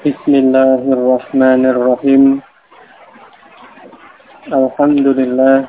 Bismillahirrahmanirrahim. Alhamdulillah.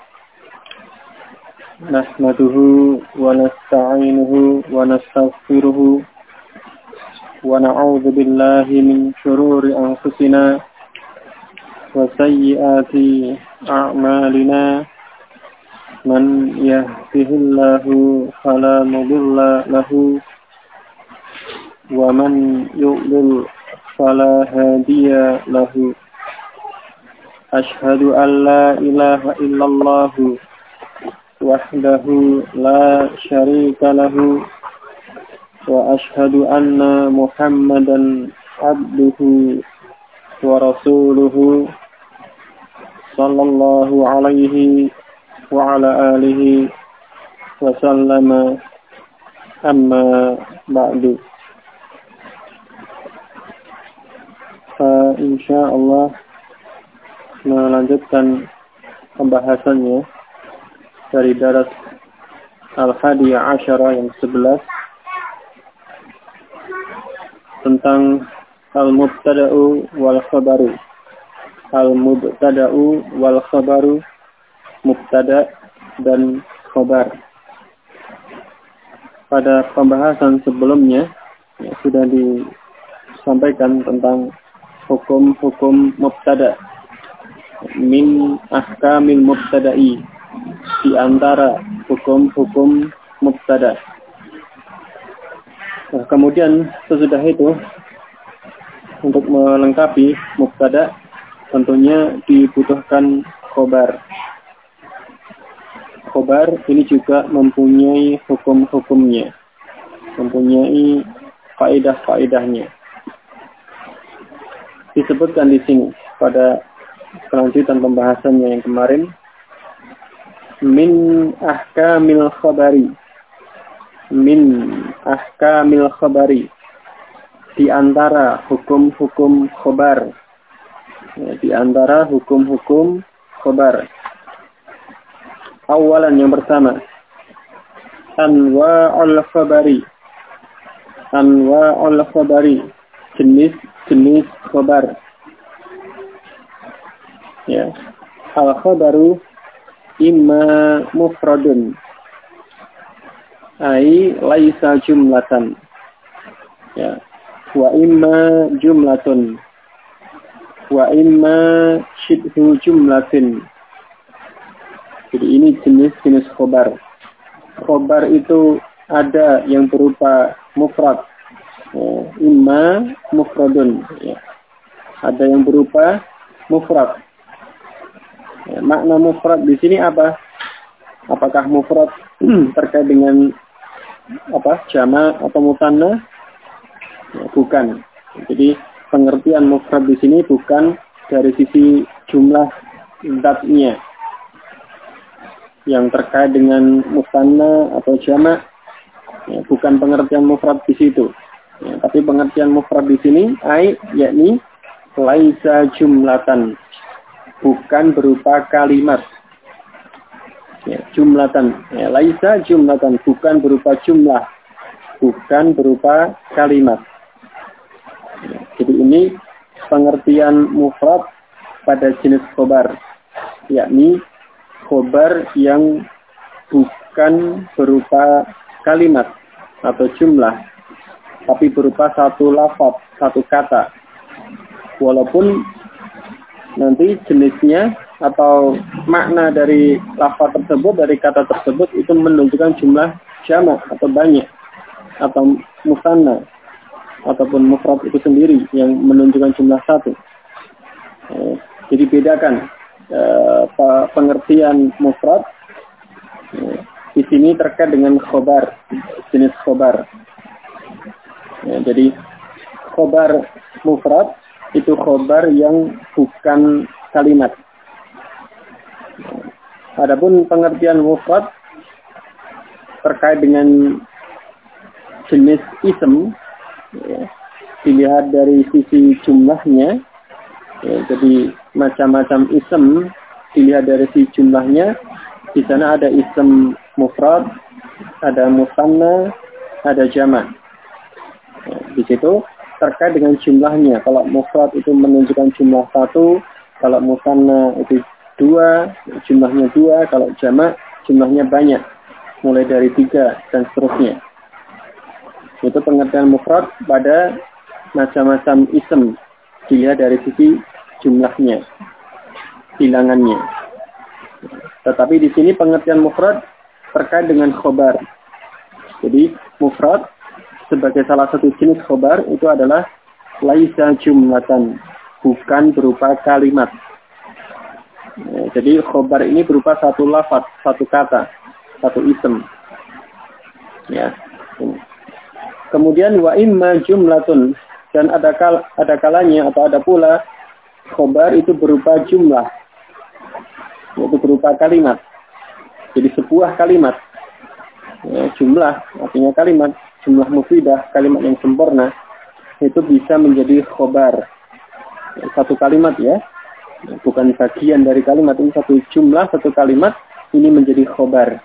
Nahmaduhu wa nasta'inuhu wa nastaghfiruhu wa na'udzu billahi min shururi anfusina wa sayyiati a'malina. Man yahdihillahu fala mudilla lahu wa man yudlil fala hadiya lahu. Ashhadu an la ilaha illallah wahdahu la syarika lahu wa ashhadu anna Muhammadan abduhu wa rasuluhu sallallahu alaihi wa ala alihi wa sallama, amma ba'du. Insyaallah melanjutkan pembahasannya dari daras Al-Hadiyah Asyarah yang 11 tentang Al-Mubtada'u wal Khabaru. Al-Mubtada'u wal Khabaru, Mubtada' dan Khabar. Pada pembahasan sebelumnya sudah disampaikan tentang hukum-hukum mubtada, min ahkamil mubtada'i, di antara hukum-hukum mubtada. Nah, kemudian sesudah itu, untuk melengkapi mubtada tentunya dibutuhkan khobar. Khobar ini juga mempunyai hukum-hukumnya, mempunyai faedah-faedahnya. Disebutkan di sini pada kelanjutan pembahasannya yang kemarin, min ahkamil khabari, min ahkamil khabari, di antara hukum-hukum khabar, di antara hukum-hukum khabar. Awalan, yang pertama, anwa'ul khabari, anwa'ul khabari, jenis khabar. Ya, al-khabaru imma mufradun, ai laisa jumlatan, ya, wa imma jumlatun, wa imma shibhu jumlatin. Jadi ini jenis-jenis khabar. Khabar itu ada yang berupa mufrad, imma mufradun, ya. Ada yang berupa mufrad. Ya, makna mufrad di sini apa? Apakah mufrad terkait dengan jama' atau musanna? Ya, bukan. Jadi pengertian mufrad di sini bukan dari sisi jumlah zatnya yang terkait dengan musanna atau jama'. Ya, bukan pengertian mufrad di situ. Ya, tapi pengertian mufrad di sini yakni laisa jumlatan, bukan berupa kalimat. Ya, jumlatan, ya, laisa jumlatan, bukan berupa jumlah, bukan berupa kalimat. Ya, jadi ini pengertian mufrad pada jenis khobar, yakni khobar yang bukan berupa kalimat atau jumlah, tapi berupa satu lafaz, satu kata. Walaupun nanti jenisnya atau makna dari lafaz tersebut, dari kata tersebut itu menunjukkan jumlah jamak atau banyak, atau musanna ataupun mufrad itu sendiri yang menunjukkan jumlah satu. Jadi bedakan pengertian mufrad di sini terkait dengan khobar, jenis khobar. Jadi khobar mufrad itu khobar yang bukan kalimat. Adapun pengertian mufrad terkait dengan jenis ism, ya, dilihat dari sisi jumlahnya. Ya, jadi macam-macam ism dilihat dari sisi jumlahnya. Di sana ada ism mufrad, ada musanna, ada jama'. Ya, di situ terkait dengan jumlahnya. Kalau mufrad itu menunjukkan jumlah 1, kalau musanna itu 2, jumlahnya 2, kalau jamak jumlahnya banyak, mulai dari 3 dan seterusnya. Itu pengertian mufrad pada macam-macam ism, dilihat dari sisi jumlahnya, bilangannya. Tetapi di sini pengertian mufrad terkait dengan khobar. Jadi mufrad sebagai salah satu jenis khobar itu adalah laisa jumlatan, bukan berupa kalimat. Jadi khobar ini berupa satu lafaz, satu kata, satu ism. Ya. Kemudian wa imma jumlatun, dan ada kalanya atau ada pula khobar itu berupa jumlah, yaitu berupa kalimat. Jadi sebuah kalimat, ya, jumlah artinya kalimat, jumlah mufidah, kalimat yang sempurna, itu bisa menjadi khobar. Satu kalimat ya, bukan bagian dari kalimat, ini satu jumlah, satu kalimat, ini menjadi khobar.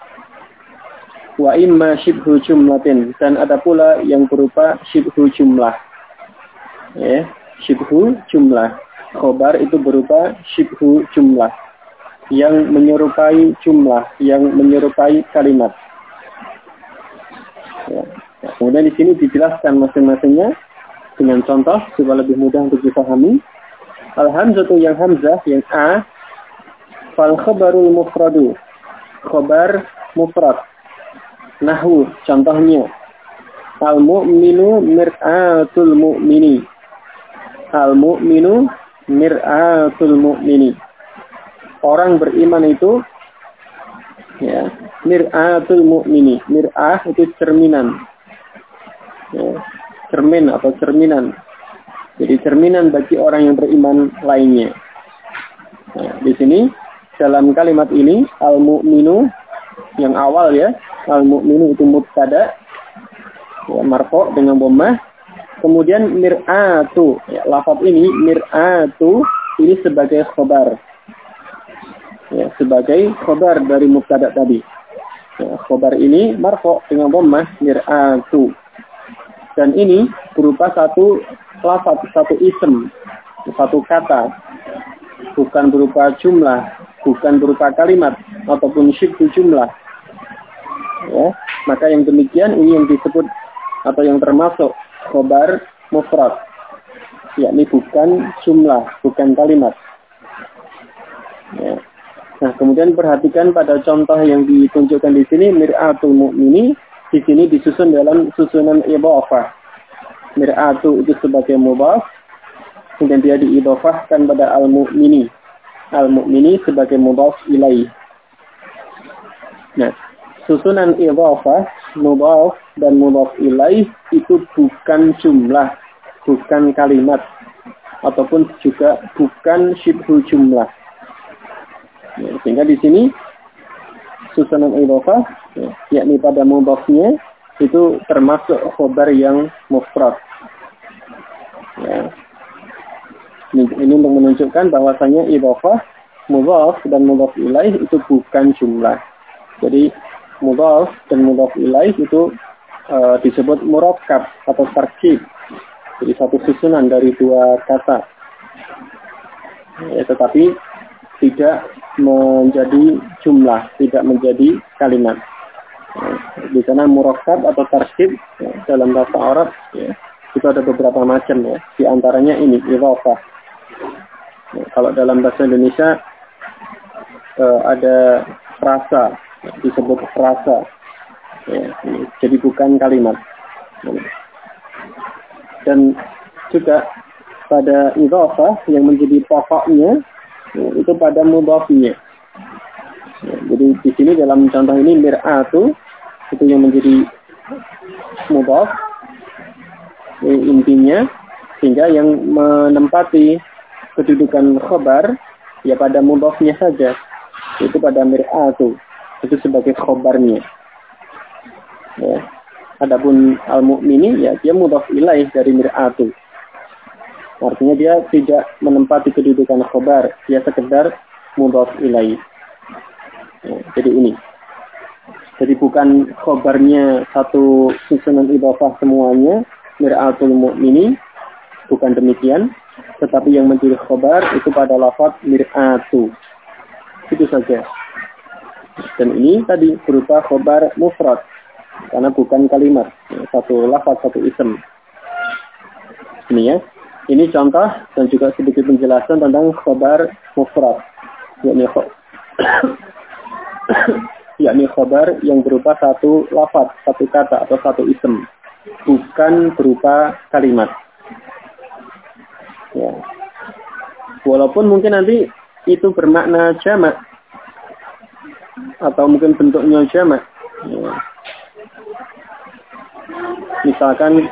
Wa imma shibhu jumlatin, dan ada pula yang berupa shibhu jumlah. Ya, shibhu jumlah. Khobar itu berupa shibhu jumlah, yang menyerupai jumlah, yang menyerupai kalimat. Ya. Nah, kemudian di sini dijelaskan masing-masingnya dengan contoh supaya lebih mudah untuk dipahami. Al-hamzatu yang hamzah, yang a, fal khabarul mufradu, khabar mufrad. Nahwu, contohnya, al-mu'minu mir'atul mu'mini. Al-mu'minu mir'atul mu'mini. Orang beriman itu, ya, mir'atul mu'mini. Mir'ah itu cerminan. Ya, cermin atau cerminan. Jadi cerminan bagi orang yang beriman lainnya. Nah, di sini dalam kalimat ini al-mu'minu yang awal ya, al-mu'minu itu mubtada, ya, marfu' dengan dhammah. Kemudian mir'atu, ya, lafaz ini mir'atu ini sebagai khabar. Ya, sebagai khabar dari mubtada tadi. Ya, khabar ini marfu' dengan dhammah mir'atu. Dan ini berupa satu lafaz, satu ism, satu kata. Bukan berupa jumlah, bukan berupa kalimat ataupun syibhu jumlah. Ya, maka yang demikian ini yang disebut atau yang termasuk khobar mufrad, yakni bukan jumlah, bukan kalimat. Ya. Nah, kemudian perhatikan pada contoh yang ditunjukkan di sini, mir'atul mu'mini, di sini disusun dalam susunan idhofah. Mir'atu itu sebagai mudhaf, kemudian dia diidhofahkan pada al-mu'mini. Al-mu'mini sebagai mudhaf ilaih. Nah, susunan idhofah, mudhaf dan mudhaf ilaih itu bukan jumlah, bukan kalimat, ataupun juga bukan syibhu jumlah. Ya, sehingga di sini susunan idhofah, ya, yakni pada mudhafnya itu termasuk khobar yang mufrad. Ya. Ini untuk menunjukkan bahwasanya idhofah, mudhaf dan mudhaf ilaih itu bukan jumlah. Jadi mudhaf dan mudhaf ilaih itu disebut murakkab atau tarkib. Jadi satu susunan dari dua kata. Ya, tetapi tidak menjadi jumlah, tidak menjadi kalimat. Di sana murakkab atau tarkib, ya, dalam bahasa Arab, ya, itu ada beberapa macam ya. Di antaranya ini idhofah. Ya, kalau dalam bahasa Indonesia ada frasa, ya, disebut frasa. Ya, jadi bukan kalimat. Ya. Dan juga pada idhofah yang menjadi pokoknya, ya, itu pada mudhafnya. Ya, jadi di sini dalam contoh ini mir'atu itu yang menjadi mudhaf, ya, intinya, sehingga yang menempati kedudukan khabar ya pada mudhafnya saja, itu pada mir'atu itu sebagai khabarnya. Ya. Adapun al-mu'mini ya dia mudhaf ilaih dari mir'atu. Artinya dia tidak menempati kedudukan khabar, dia sekedar mudhaf ilaih. Ya, jadi ini. Jadi bukan khobarnya satu susunan idhofah semuanya, mir'atul mu'mini, bukan demikian. Tetapi yang menjadi khobar itu pada lafaz mir'atu. Itu saja. Dan ini tadi berupa khobar mufrad. Karena bukan kalimat. Satu lafaz, satu ism. Ini ya. Ini contoh dan juga sedikit penjelasan tentang khobar mufrad. Yakni khobar yang berupa satu lafaz, satu kata atau satu ism. Bukan berupa kalimat. Ya. Walaupun mungkin nanti itu bermakna jamak atau mungkin bentuknya jamak. Ya. Misalkan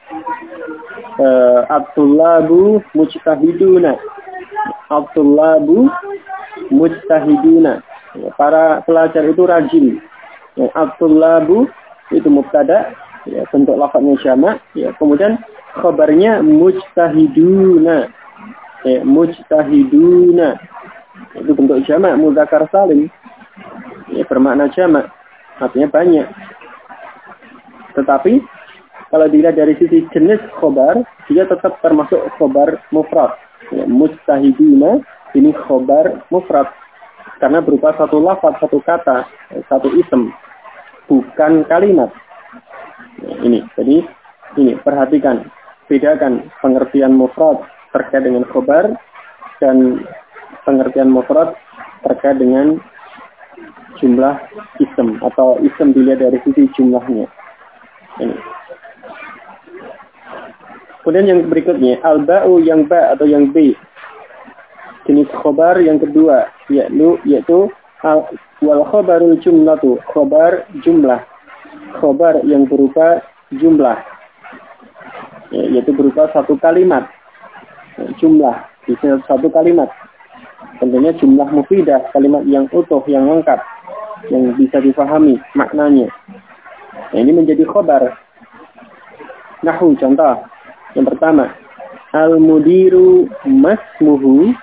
Abdullabu mujtahiduna. Abdullabu mujtahiduna. Ya, para pelajar itu rajin. Ya, Abdullabu itu mubtada, ya, bentuk lafaznya jamak. Ya, kemudian khabarnya mujtahiduna. Mujtahiduna. Itu bentuk jamak, mudzakkar salim. Ya, bermakna jamak. Artinya banyak. Tetapi kalau dilihat dari sisi jenis khobar, dia tetap termasuk khobar mufrad. Ya, mujtahiduna ini khobar mufrad. Karena berupa satu lafaz, satu kata, satu ism. Bukan kalimat. Ya, ini. Jadi ini perhatikan. Bedakan pengertian mufrad terkait dengan khobar dan pengertian mufrad terkait dengan jumlah ism atau ism dilihat dari sisi jumlahnya. Ini. Kemudian yang berikutnya al-ba'u yang ba atau yang b. Jenis khobar yang kedua yaitu wal khobarul jumlatu, khobar jumlah. Khobar yang berupa jumlah. Yaitu berupa satu kalimat. Jumlah, bisa satu kalimat. Tentunya jumlah mufidah, kalimat yang utuh, yang lengkap, yang bisa difahami maknanya. Nah, ini menjadi khobar. Nahu, contoh. Yang pertama, al-mudiru masmuhu.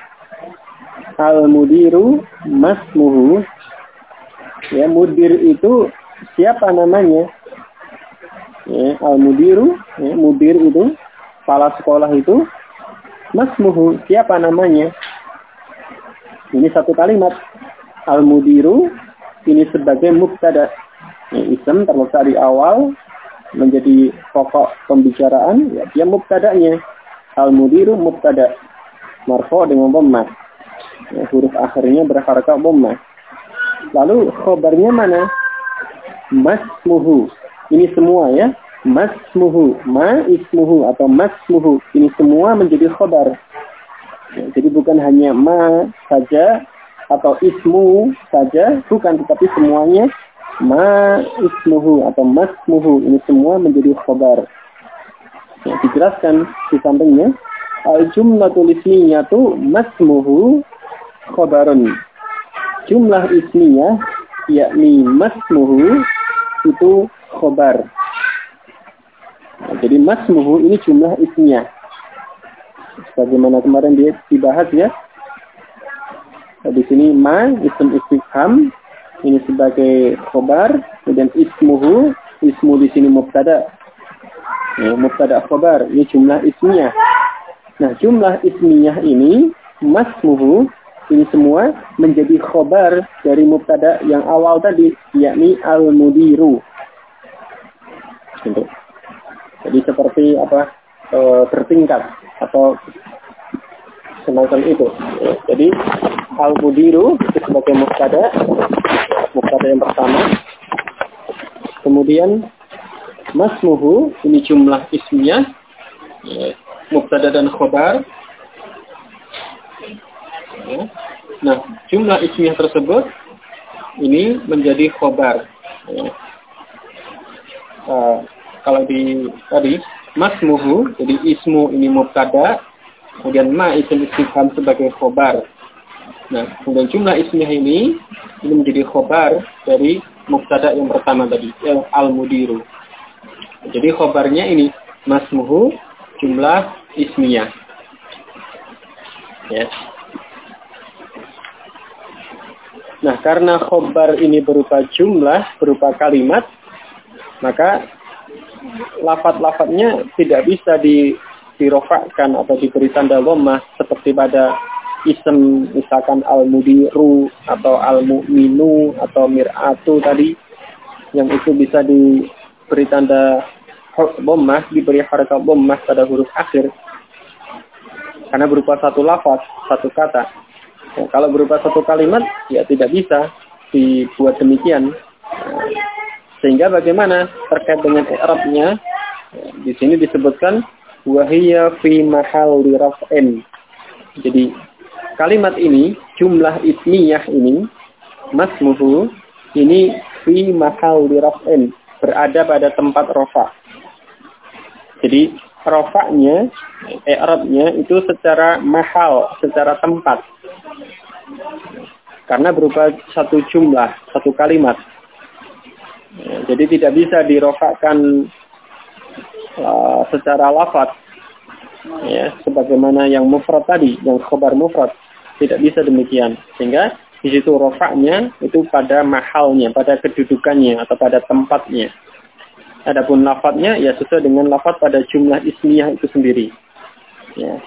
Al-mudiru masmuhu. Ya, mudir itu siapa namanya? Ya, al-mudiru, ya, mudir itu, kepala sekolah itu, masmuhu, siapa namanya? Ini satu kalimat. Al-mudiru, ini sebagai mubtada. Ya, ism terletak di awal, menjadi pokok pembicaraan, ya, dia mubtada'nya. Al-mudiru mubtada. Marfu' dengan dhammah. Ya, huruf akhirnya berharakat dhammah. Lalu khobarnya mana? Masmuhu. Ini semua ya. Masmuhu. Ma ismuhu atau masmuhu. Ini semua menjadi khobar. Ya, jadi bukan hanya ma saja atau ismu saja. Bukan, tetapi semuanya ma ismuhu atau masmuhu. Ini semua menjadi khobar. Ya, dijelaskan di sampingnya. Al-jumlatul ismiyatu masmuhu khobarun. Jumlah ismiyah yakni masmuhu itu khobar. Nah, jadi masmuhu ini jumlah ismiyah. Bagaimana kemarin dia dibahas ya. Nah, di sini ma ism istifham ini sebagai khobar, kemudian ismuhu, ismu di sini mubtada. Ya, mubtada khobar, ini jumlah ismiyah. Nah, jumlah ismiyah ini masmuhu ini semua menjadi khobar dari mubtada yang awal tadi, yakni al-mudiru. Gitu. Jadi seperti apa? Bertingkat atau semacam itu. Jadi al-mudiru itu sebagai mubtada yang pertama. Kemudian masmuhu ini jumlah ismiyah, mubtada dan khobar. Nah, jumlah ismiyah tersebut ini menjadi khobar. Kalau di tadi masmuhu, jadi ismu ini mubtada, kemudian ma ism istifham sebagai khobar. Nah, kemudian jumlah ismiyah ini menjadi khobar dari mubtada yang pertama tadi, yang al-mudiru. Jadi khobarnya ini masmuhu jumlah ismiyah. Ya. Nah, karena khobar ini berupa jumlah, berupa kalimat, maka lafaz-lafaznya tidak bisa dirofakkan atau diberi tanda dhammah seperti pada ism misalkan al-mudiru atau al-mu'minu atau mir'atu tadi, yang itu bisa diberi tanda dhammah, diberi harakat dhammah pada huruf akhir karena berupa satu lafaz, satu kata. Ya, kalau berupa satu kalimat ya tidak bisa dibuat demikian. Sehingga bagaimana terkait dengan i'rabnya? Di sini disebutkan wahiyya fi mahalli raf'in. Jadi kalimat ini, jumlah ismiyah ini, masmuhu, ini fi mahalli raf'in, berada pada tempat rafa. Jadi rafa'nya, i'rabnya itu secara mahal, secara tempat. Karena berupa satu jumlah, satu kalimat. Ya, jadi tidak bisa dirofakkan secara lafaz, ya, sebagaimana yang mufrad tadi, yang khobar mufrad, tidak bisa demikian. Sehingga di situ rofaknya itu pada mahalnya, pada kedudukannya atau pada tempatnya. Adapun lafaznya ya sesuai dengan lafaz pada jumlah ismiyah itu sendiri. Ya,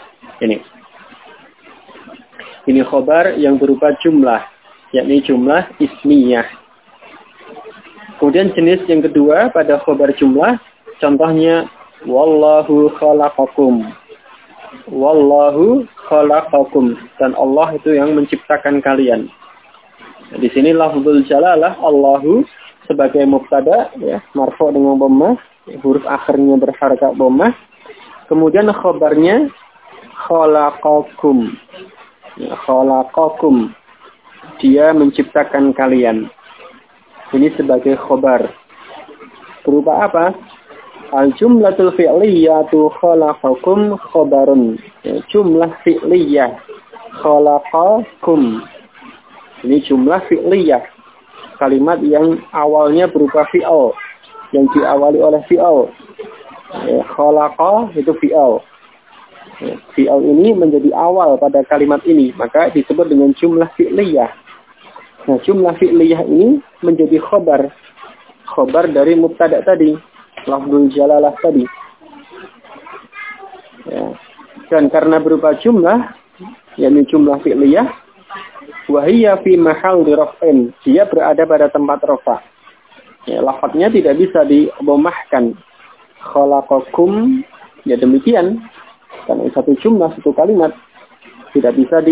ini khobar yang berupa jumlah, yakni jumlah ismiyah. Kemudian jenis yang kedua pada khobar jumlah, contohnya wallahu khalaqakum. Wallahu khalaqakum, dan Allah itu yang menciptakan kalian. Nah, di sini lafzul jalalah Allahu sebagai mubtada, ya, marfu dengan dhammah, huruf akhirnya berharakat dhammah. Kemudian khobarnya khalaqakum. Ya, khalaqakum, dia menciptakan kalian. Ini sebagai khobar. Berupa apa? Al-jumlatul fi'liyatu khalaqakum khobarun. Ya, jumlah fi'liyah. Khalaqakum. Ini jumlah fi'liyah. Kalimat yang awalnya berupa fi'al. Yang diawali oleh fi'al. Ya, khalaqa itu fi'al. Ya, fi'al ini menjadi awal pada kalimat ini. Maka disebut dengan jumlah fi'liyah. Nah, jumlah fi'liyah ini menjadi khobar. Khobar dari mubtada tadi. Lafzul jalalah tadi. Ya. Dan karena berupa jumlah, yakni jumlah fi'liyah, wahiyya fi mahalli raf'in. Dia berada pada tempat rafa. Ya, lafaznya tidak bisa didhammahkan. Khalaqakum, ya demikian. Karena satu jumlah, satu kalimat, tidak bisa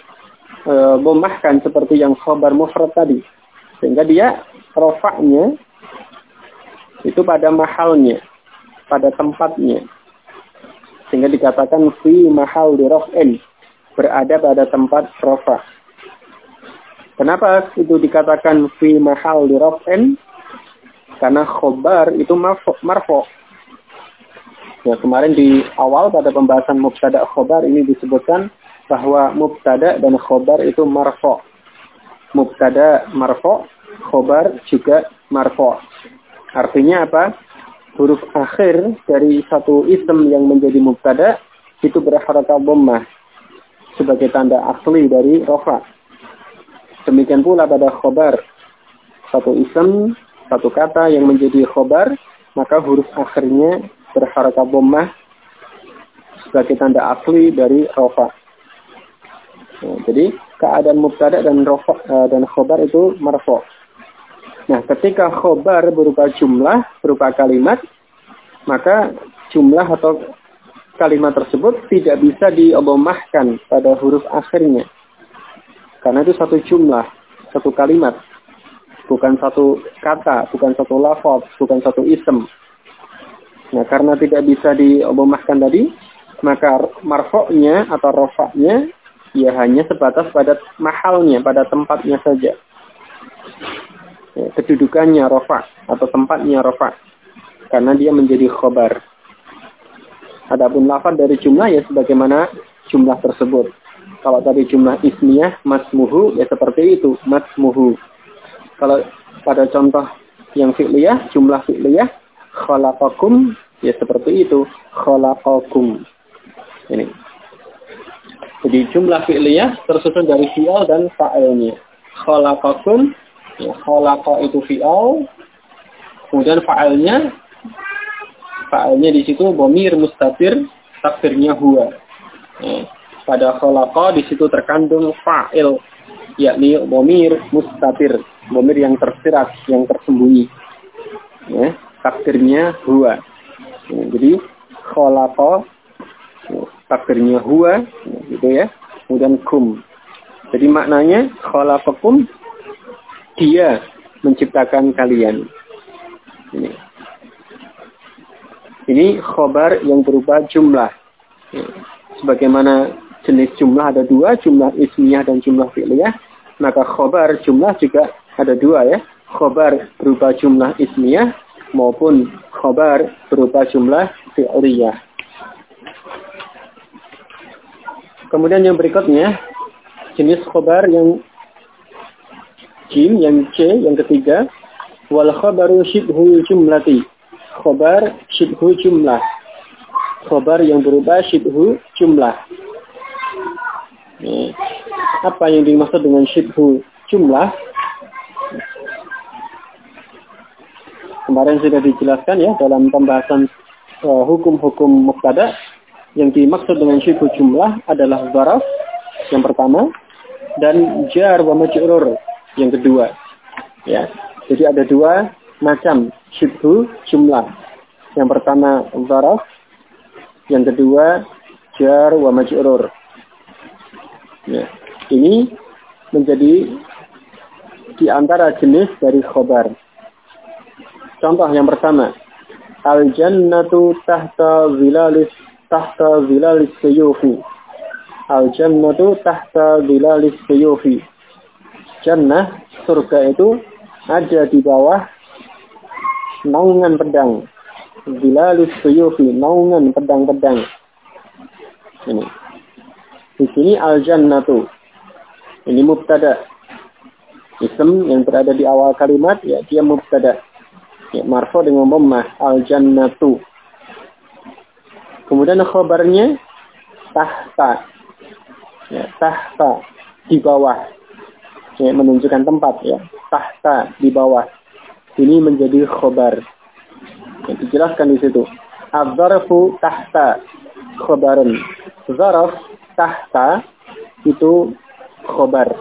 dhammahkan seperti yang khabar mufrad tadi. Sehingga dia rafa'nya itu pada mahalnya, pada tempatnya. Sehingga dikatakan fi mahalli raf'in, berada pada tempat rafa'. Kenapa itu dikatakan fi mahalli raf'in? Karena khobar itu marfu'. Ya, kemarin di awal pada pembahasan mubtada khobar ini disebutkan bahwa mubtada dan khobar itu marfu'. Mubtada marfu', khobar juga marfu'. Artinya apa? Huruf akhir dari satu ism yang menjadi mubtada itu berharakat dhammah sebagai tanda asli dari rafa'. Demikian pula pada khobar. Satu ism, satu kata yang menjadi khobar, maka huruf akhirnya berharakat dhammah sebagai tanda asli dari rafa'. Nah, jadi keadaan mubtada dan khobar itu marfu'. Nah, ketika khobar berupa jumlah, berupa kalimat, maka jumlah atau kalimat tersebut tidak bisa didhammahkan pada huruf akhirnya. Karena itu satu jumlah, satu kalimat, bukan satu kata, bukan satu lafaz, bukan satu ism. Nah, karena tidak bisa didhammahkan tadi, maka marfu'nya atau rafa'nya ya hanya sebatas pada mahalnya, pada tempatnya saja. Ya, kedudukannya rafa' atau tempatnya rafa'. Karena dia menjadi khobar. Adapun lafaz dari jumlah ya sebagaimana jumlah tersebut. Kalau tadi jumlah ismiyah, masmuhu, ya seperti itu, masmuhu. Kalau pada contoh yang fi'liyah, jumlah fi'liyah, khalaqakum, ya seperti itu, khalaqakum. Ini. Jadi jumlah fi'liyah tersusun dari fi'al dan fa'ilnya. Khalaqakum, ya, khalaqa itu fi'al, kemudian fa'ilnya fa'ilnya di situ dhamir mustatir, takdirnya huwa. Pada khalaqa di situ terkandung fa'il, yakni dhamir mustatir, dhamir yang tersirat, yang tersembunyi. Takdirnya huwa. Jadi khalaqa takdirnya huwa, gitu ya. Kemudian kum. Jadi maknanya khalaqakum, dia menciptakan kalian. Ini khobar yang berupa jumlah. Sebagaimana jenis jumlah ada dua, jumlah ismiyah dan jumlah fi'liyah, maka khobar jumlah juga ada dua ya. Khobar berupa jumlah ismiyah maupun khobar berupa jumlah fi'liyah. Kemudian yang berikutnya, jenis khobar yang jim, yang C, yang ketiga, wal khobaru syibhu jumlati. Khobar syibhu jumlah. Khobar yang berupa syibhu jumlah. Apa yang dimaksud dengan syibhu jumlah? Kemarin sudah dijelaskan ya dalam pembahasan hukum-hukum mubtada. Yang dimaksud dengan syibhu jumlah adalah zaraf yang pertama dan jar wa majrur yang kedua. Ya. Jadi ada dua macam syibhu jumlah. Yang pertama zaraf, yang kedua jar wa majrur. Ya. Ini menjadi di antara jenis dari khobar. Contoh yang pertama, al-jannatu tahta zilalis suyufi. Al-jannatu tahta zilalis suyufi. Jannah, surga itu ada di bawah naungan pedang. Zilalis suyufi, naungan pedang-pedang. Ini. Di sini al-jannatu. Ini mubtada. Ism yang berada di awal kalimat, ya dia mubtada. Ya, marfu dengan dhammah, al-jannatu. Kemudian khabarnya tahta. Ya, tahta di bawah. Ya, menunjukkan tempat ya. Tahta di bawah. Ini menjadi khabar. Ya, dijelaskan di situ. Az-zarfu tahta khabarun. Zarf tahta itu khabar.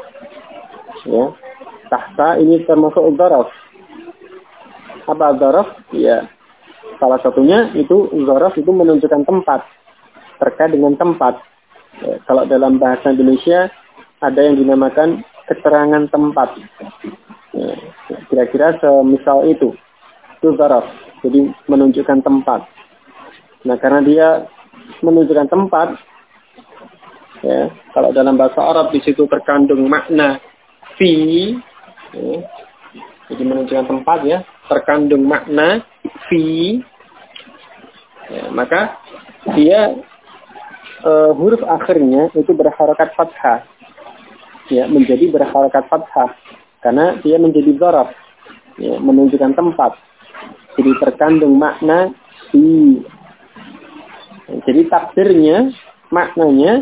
Ya. Tahta ini termasuk zarf. Apa zarf? Ya. Salah satunya itu zaraf itu menunjukkan tempat, terkait dengan tempat. Ya, kalau dalam bahasa Indonesia ada yang dinamakan keterangan tempat. Ya, kira-kira semisal itu zaraf. Jadi menunjukkan tempat. Nah karena dia menunjukkan tempat, ya, kalau dalam bahasa Arab di situ terkandung makna fi, ya, jadi menunjukkan tempat ya, terkandung makna fi, ya, maka dia huruf akhirnya itu berharakat fathah, ya, menjadi berharakat fathah karena dia menjadi zaraf, ya, menunjukkan tempat, jadi terkandung makna fi. Jadi takdirnya, maknanya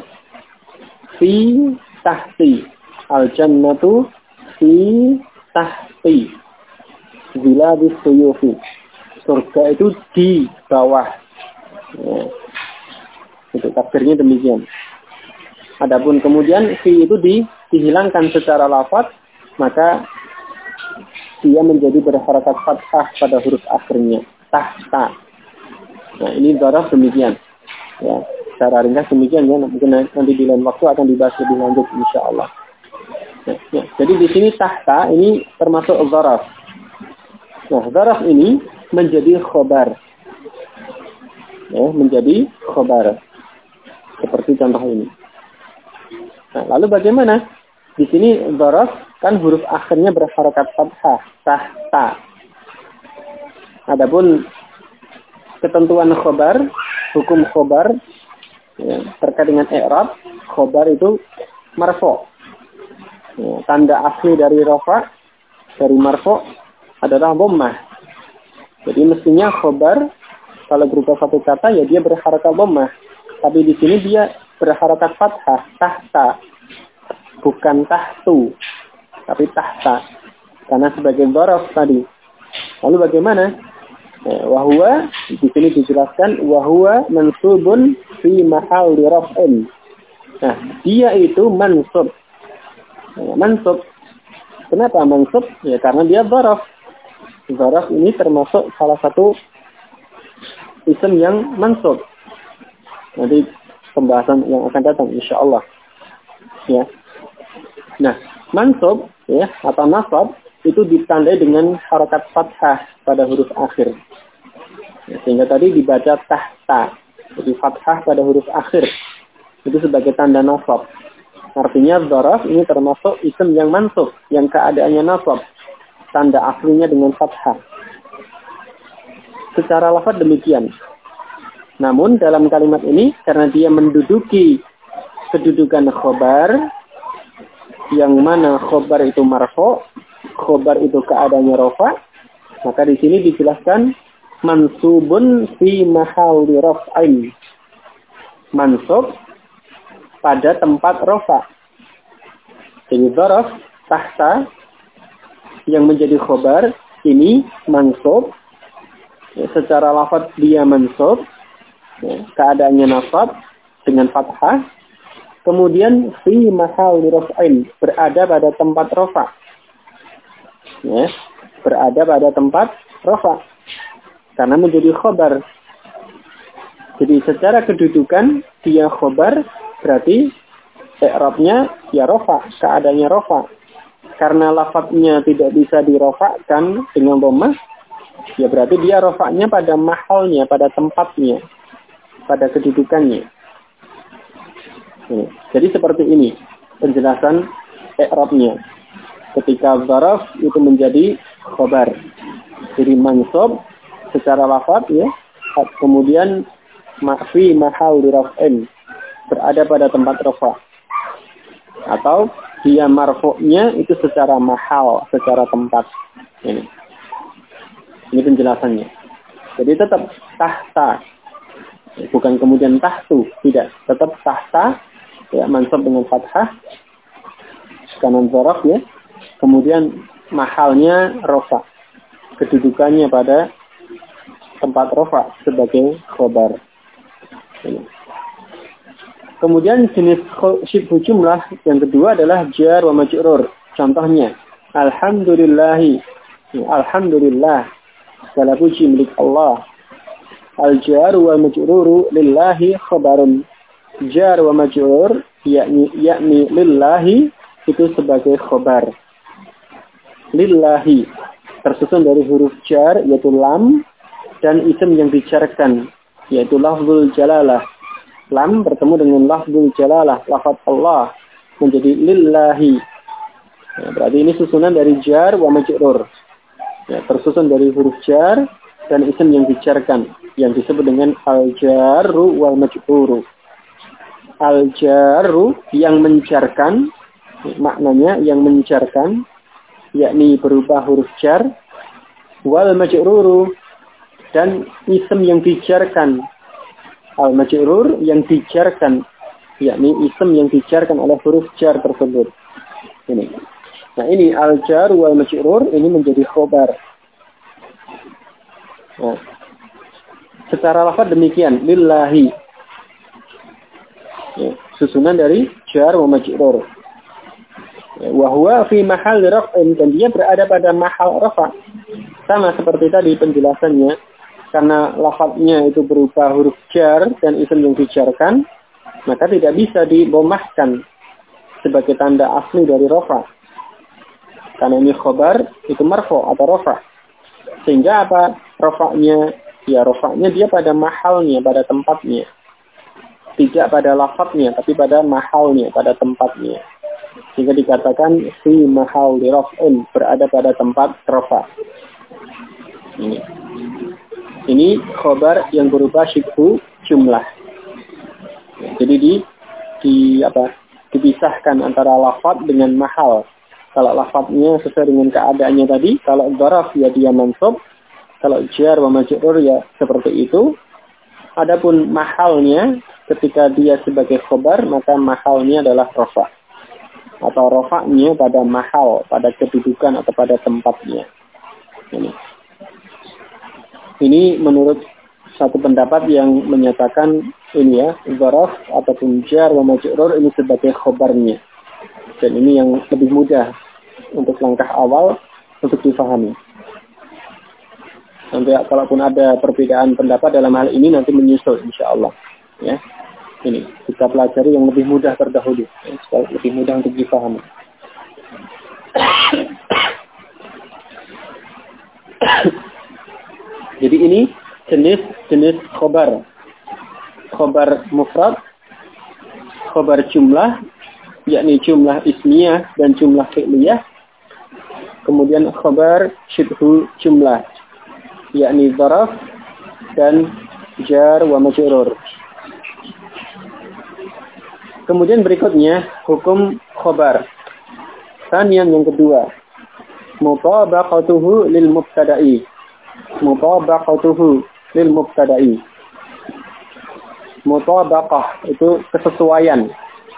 fi tahti, al jannatu fi tahti, ziladis suyufi. Surga itu di bawah. Ya. Itu takdirnya demikian. Adapun kemudian fi itu dihilangkan secara lafaz, maka dia menjadi berharakat fathah pada huruf akhirnya. Tahta. Nah ini zaraf demikian. Ya, secara ringkas demikian ya. Mungkin nanti di lain waktu akan dibahas lebih lanjut insyaallah. Ya. Jadi di sini tahta ini termasuk zaraf. Nah, zaraf ini menjadi khobar. Ya, menjadi khobar. Seperti contoh ini. Nah, lalu bagaimana? Di sini zaraf kan huruf akhirnya berharakat fathah, tahta. Adapun ketentuan khobar, hukum khobar ya, terkait dengan i'rab, khobar itu marfu. Ya, tanda asli dari rafa, dari marfu adalah dhammah. Jadi mestinya khobar kalau berupa satu kata ya dia berharakat dhammah. Tapi di sini dia berharakat fathah, tahta. Bukan tahtu, tapi tahta. Karena sebagai dzaraf tadi. Lalu bagaimana? Wahwa di sini dijelaskan wahwa mansubun fi mahalli raf'in. Nah, dia itu mansub. Mansub. Kenapa mansub? Ya karena dia dzaraf. Dzaraf ini termasuk salah satu isim yang mansub. Nanti pembahasan yang akan datang insyaallah. Ya. Nah, mansub ya atau nasab itu ditandai dengan harakat fathah pada huruf akhir. Ya, sehingga tadi dibaca tahta. Jadi fathah pada huruf akhir. Itu sebagai tanda nasab. Artinya dzaraf ini termasuk isim yang mansub, yang keadaannya nasab. Tanda aslinya dengan fathah. Secara lafaz demikian. Namun dalam kalimat ini karena dia menduduki kedudukan khobar, yang mana khobar itu marfu, khobar itu keadaannya rafa, maka di sini dijelaskan mansubun fi mahalli raf'in. Mansub pada tempat rafa. Jadi dzaraf tahta yang menjadi khobar ini mansub. Ya, secara lafaz dia mansub, ya, keadaannya nasab dengan fathah. Kemudian fi mahalli raf'in berada pada tempat rafa. Ya, berada pada tempat rafa. Karena menjadi khobar. Jadi secara kedudukan dia khobar, berarti i'rabnya ya rafa, keadaannya rafa. Karena lafadznya tidak bisa dirofakkan dengan dhammah, ya berarti dia rofaknya pada mahalnya, pada tempatnya, pada kedudukannya. Jadi seperti ini penjelasan i'rabnya. Ketika dzaraf itu menjadi khobar. Jadi mansub secara lafaz ya, kemudian fi mahalli raf'in berada pada tempat rafa. Atau dia marfu'nya itu secara mahal, secara tempat. Ini penjelasannya. Jadi tetap tahta. Bukan kemudian tahtu, tidak. Tetap tahta, ya mansub dengan fathah, kanan dzaraf ya. Kemudian mahalnya rafa. Kedudukannya pada tempat rafa sebagai khobar. Kemudian jenis syibhu jumlah yang kedua adalah jar wa majrur. Contohnya, alhamdulillahi. Alhamdulillah. Segala puji milik Allah. Al-jar wa majruru lillahi khabarun. Jar wa majrur yakni lillahi itu sebagai khabar. Lillahi tersusun dari huruf jar yaitu lam dan isim yang dijarkan yaitu lafzul jalalah. Lam bertemu dengan lafzul jalalah, lafaz Allah menjadi lillahi. Ya, berarti ini susunan dari jar wa majrur. Ya, tersusun dari huruf jar dan isim yang dijarkan yang disebut dengan al-jarru wal majruru. Al-jarru yang menjarkan, maknanya yang menjarkan, yakni berubah huruf jar, wal majruru dan isim yang dijarkan. Al-majrur yang dijarkan, yakni isim yang dijarkan oleh huruf jar tersebut. Ini. Nah ini al-jar wal majrur ini menjadi khobar. Nah, secara lafaz demikian, lillahi. Ya, susunan dari jar wa majrur. Wa huwa fi mahal raf'in dan dia berada pada mahal rafa. Sama seperti tadi penjelasannya. Karena lafadznya itu berupa huruf jar dan isim yang dijarkan, maka tidak bisa dibomahkan sebagai tanda asli dari rafa. Karena ini khobar itu marfu atau rafa. Sehingga apa? Rafa'nya, ya rafa'nya dia pada mahalnya, pada tempatnya. Tidak pada lafadznya, tapi pada mahalnya, pada tempatnya. Sehingga dikatakan fi mahal di raf'in, berada pada tempat rafa. Ini khobar yang berupa syibhu jumlah. Jadi dipisahkan antara lafaz dengan mahal. Kalau lafaznya sesuai dengan keadaannya tadi, kalau dzaraf ya dia mansub, kalau jar wa majrur ya seperti itu. Adapun mahalnya ketika dia sebagai khobar, maka mahalnya adalah rafa. Atau rafa'nya pada mahal, pada kedudukan atau pada tempatnya. Ini. Ini menurut satu pendapat yang menyatakan ini ya, dzaraf ataupun jar wa majrur ini sebagai khobarnya. Dan ini yang lebih mudah untuk langkah awal untuk difahami. Nanti kalaupun ada perbedaan pendapat dalam hal ini nanti menyusul insyaallah. Ya. Ini kita pelajari yang lebih mudah terdahulu, ya, supaya lebih mudah untuk difahami. Jadi ini jenis khobar. Khobar mufrad, khobar jumlah, yakni jumlah ismiyah dan jumlah fi'liyah. Kemudian khobar syibhu jumlah, yakni dzaraf dan jar wa majrur. Kemudian berikutnya hukum khobar. Tsaniyan yang kedua, mutabaqatuhu lil mubtada'i. Mutabaqatuhu lil mubtada'i. Mutabaqah itu kesesuaian.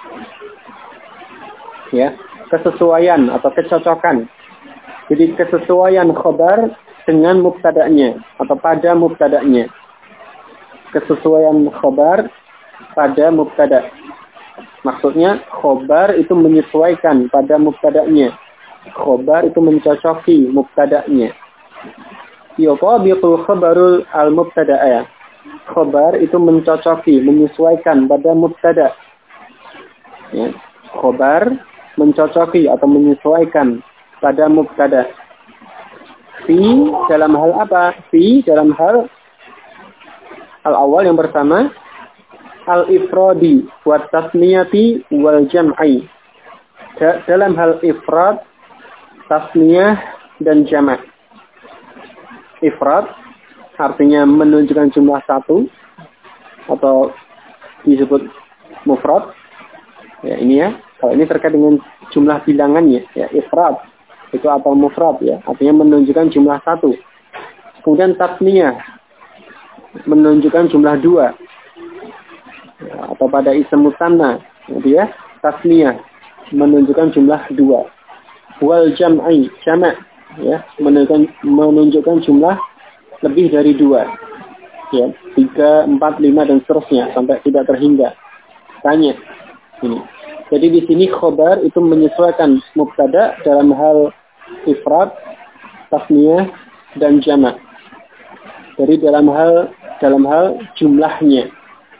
Ya, kesesuaian atau kecocokan. Jadi kesesuaian khobar dengan mubtada'nya atau pada mubtada'nya. Kesesuaian khobar pada mubtada'. Maksudnya khobar itu menyesuaikan pada mubtada'nya. Khobar itu mencocoki mubtada'nya. Yutabiqul khabarul al-mubtada'a. Khobar itu mencocoki, menyesuaikan pada mubtada'. Ya. Khobar mencocoki atau menyesuaikan pada mubtada'. Fi dalam hal apa? Fi dalam hal al-awwal yang pertama, al-ifradi wa tasniyati wal jam'i. Dalam hal ifrad, tasniyah dan jamak. Ifrad artinya menunjukkan jumlah satu atau disebut mufrad. Ya, ini ya. Kalau ini terkait dengan jumlah bilangannya, ya ifrad itu atau mufrad ya, artinya menunjukkan jumlah satu. Kemudian tasniyah menunjukkan jumlah dua. Ya, atau pada isim musanna, gitu ya. Tasniyah menunjukkan jumlah dua. Wal jam'i jamak ya, menunjukkan jumlah lebih dari dua. Ya, 3, 4, 5 dan seterusnya sampai tidak terhingga. Tanya ini. Jadi di sini khobar itu menyesuaikan mubtada dalam hal ifrad, tasniyah dan jamak. Jadi dalam hal jumlahnya.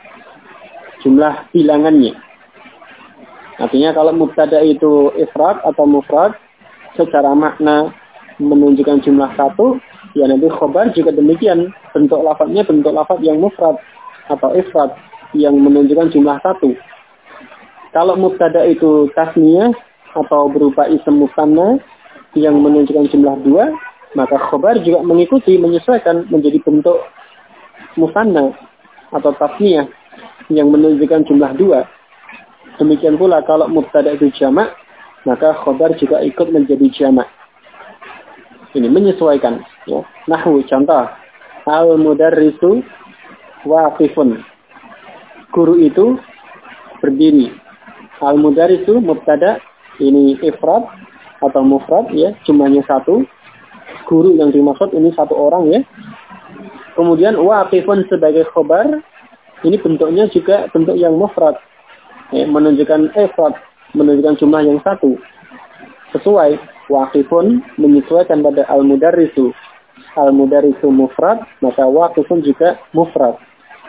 Jumlah bilangannya. Artinya kalau mubtada itu ifrad atau mufrad secara makna menunjukkan jumlah satu, ya nanti khobar juga demikian. Bentuk lafadznya bentuk lafadz yang mufrad atau ifrad yang menunjukkan jumlah satu. Kalau mubtada itu tasniyah atau berupa isim musanna yang menunjukkan jumlah dua, maka khobar juga mengikuti menyesuaikan menjadi bentuk musanna atau tasniyah yang menunjukkan jumlah dua. Demikian pula kalau mubtada itu jamak, maka khobar juga ikut menjadi jamak. Ini menyesuaikan. Ya. Nahwu contoh, al-mudarrisu waqifun. Guru itu berdiri. Al-mudarrisu mubtada, ini ifrad atau mufrad ya, jumlahnya satu. Guru yang dimaksud ini satu orang ya. Kemudian waqifun sebagai khobar, ini bentuknya juga bentuk yang mufrad. Ya, menunjukkan ifrad, menunjukkan jumlah yang satu. Sesuai waqifun menyesuaikan pada al-mudarrisu. Al-mudarrisu mufrad, maka waqifun juga mufrad.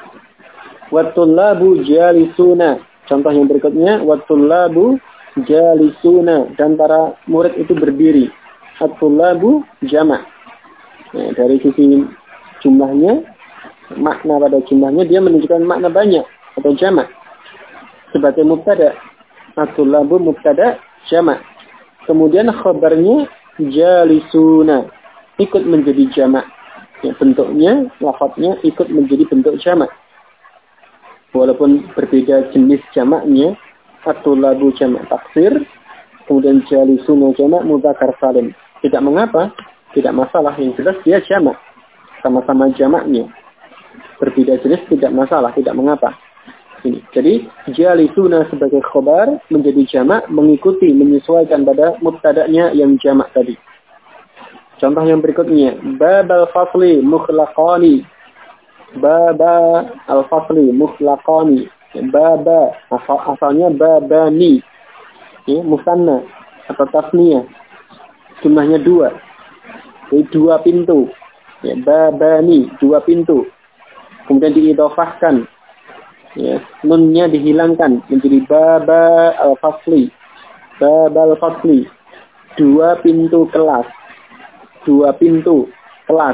Wat-tullabu jalisuna. Contoh yang berikutnya, wat-tullabu jalisuna, dan para murid itu berdiri. At-tullabu jamak. Ya, dari sisi jumlahnya, makna pada jumlahnya dia menunjukkan makna banyak atau jamak. Sebagai mubtada, at-tullabu mubtada jamak. Kemudian khabarnya jalisuna, ikut menjadi jamak. Ya, bentuknya, lafadznya ikut menjadi bentuk jamak. Walaupun berbeda jenis jamaknya, at-tullabu jamak taksir, kemudian jalisuna jamak mudzakkar salim. Tidak mengapa, tidak masalah. Yang jelas dia jamak, sama-sama jamaknya. Berbeda jenis tidak masalah, tidak mengapa. Ini. Jadi jalisuna sebagai khobar menjadi jamak, mengikuti menyesuaikan pada mubtada'nya yang jamak tadi. Contoh yang berikutnya, babal fasli mukhlaqani. Baba al-fasli mukhlaqani. Baba asalnya babani. Ya, musanna atau tasniyah. Jumlahnya 2. Jadi 2 pintu. Ya, babani, 2 pintu. Kemudian diidhofahkan. Ya, nunnya dihilangkan menjadi baba al-fasli. Babal fasli. 2 pintu kelas. 2 pintu kelas.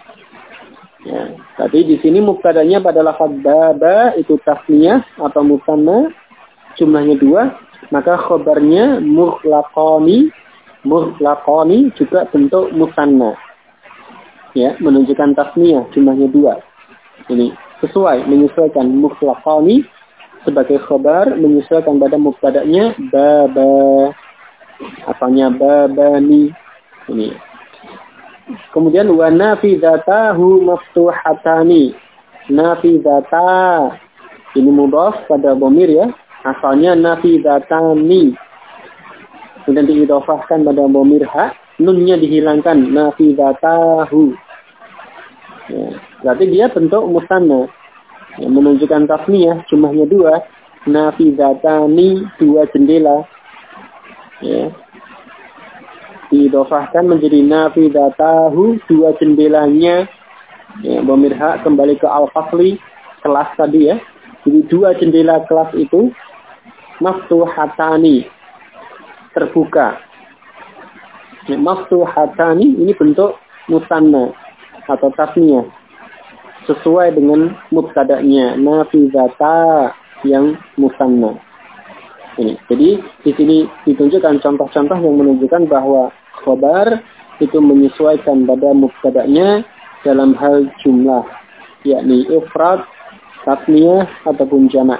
Ya, tapi di sini mubtadanya pada lafaz baba itu tasniyah atau musanna, jumlahnya 2, maka khabarnya mukhlaqani juga bentuk musanna. Ya, menunjukkan tasniyah jumlahnya 2. Ini sesuai menyesuaikan mukhlaqani sebagai khabar menyesuaikan pada mubtadanya baba. Asalnya babani. Ini. Kemudian wa nafidatahu maftuhatani. Nafidata ini mudhaf pada dhamir ya. Asalnya nafidatani. Kemudian diidhofahkan pada dhamir ha, nunnya dihilangkan nafidatahu. Ya, berarti dia bentuk musanna. Ya, menunjukkan tasniyah jumlahnya 2. Nafidatani 2 jendela. Ya. Diidhofahkan menjadi nafidatahu 2 jendelanya. Ya, dhamir ha kembali ke al-fasli kelas tadi ya. Jadi 2 jendela kelas itu maftuhatani terbuka. Ya, maftuhatani ini bentuk musanna atau tasniyah sesuai dengan mubtada'nya nafidata yang musanna. Ini. Jadi di sini ditunjukkan contoh-contoh yang menunjukkan bahwa khabar itu menyesuaikan pada mubtada'nya dalam hal jumlah, yakni ifrad, tasniyah ataupun jamak.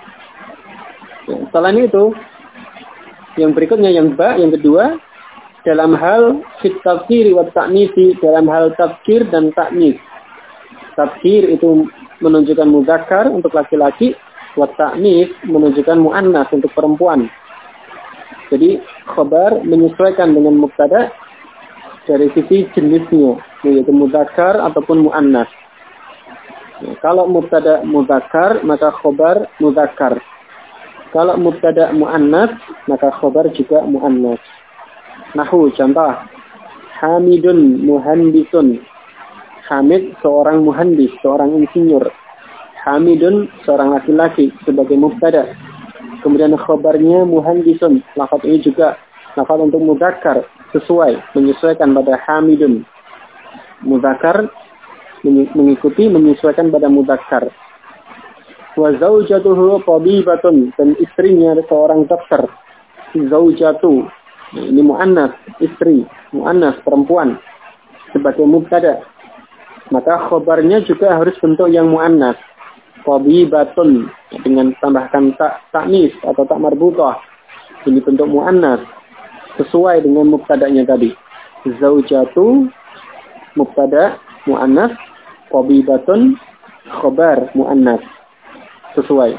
Ya, selain itu, yang berikutnya yang kedua, dalam hal fit tadhkir wa ta'nisi, dalam hal tadhkir dan ta'nis. Tadhkir itu menunjukkan muzakkar untuk laki-laki, wa ta'nis menunjukkan muannas untuk perempuan. Jadi khabar menyesuaikan dengan mubtada dari sisi jenisnya, yaitu muzakkar ataupun muannas. Ya, kalau mubtada muzakkar maka khabar muzakkar. Kalau mubtada muannas maka khabar juga muannas. Nahwu contoh, Hamidun muhandisun. Hamid seorang muhandis, seorang insinyur. Hamidun seorang laki-laki sebagai mubtada. Kemudian khabarnya muhandisun. Lafaz ini juga lafaz untuk mudzakkar, sesuai menyesuaikan pada Hamidun. Mudzakkar mengikuti menyesuaikan pada mudzakkar. Wa zaujatuhu tabibatun, dan istrinya seorang dokter. Zaujatu ini muannas, istri, muannas perempuan sebagai mubtada. Maka khabarnya juga harus bentuk yang muannas. Tabibatun dengan tambahkan ta'nis atau tak marbutah. Ini bentuk muannas sesuai dengan mubtada'nya tadi. Zaujatu mubtada muannas, tabibatun khabar muannas sesuai.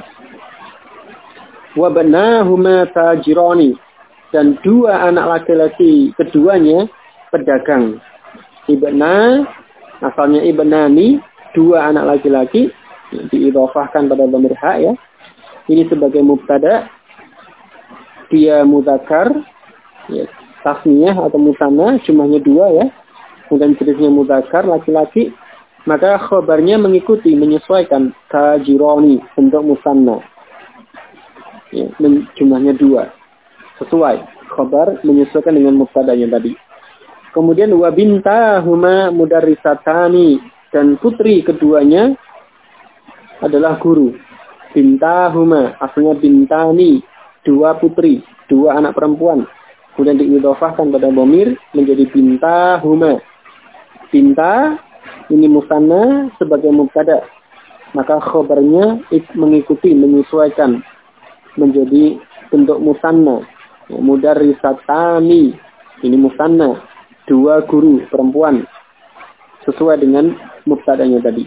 Wa banahuma tajirani, dan 2 anak laki-laki keduanya pedagang. Ibna asalnya ibnani, 2 anak laki-laki, diidhofahkan pada dhamir ha ya. Ini sebagai mubtada, dia mudzakkar, ya, tasniyah atau musanna, jumlahnya 2 ya. Kemudian jenisnya mudzakkar laki-laki, maka khabarnya mengikuti menyesuaikan tajirani bentuk musanna. Ya, jumlahnya 2. Sesuai khabar menyesuaikan dengan mubtada'nya tadi. Kemudian wa bintahuma mudarrisatani, dan putri keduanya adalah guru. Bintahuma asalnya bintani, 2 putri, 2 anak perempuan. Kemudian diidhofahkan pada dhamir menjadi bintahuma. Binta ini musanna sebagai mubtada. Maka khabarnya mengikuti menyesuaikan menjadi bentuk musanna. Mudarrisatani ini musanna, 2 guru perempuan sesuai dengan mubtada'nya tadi.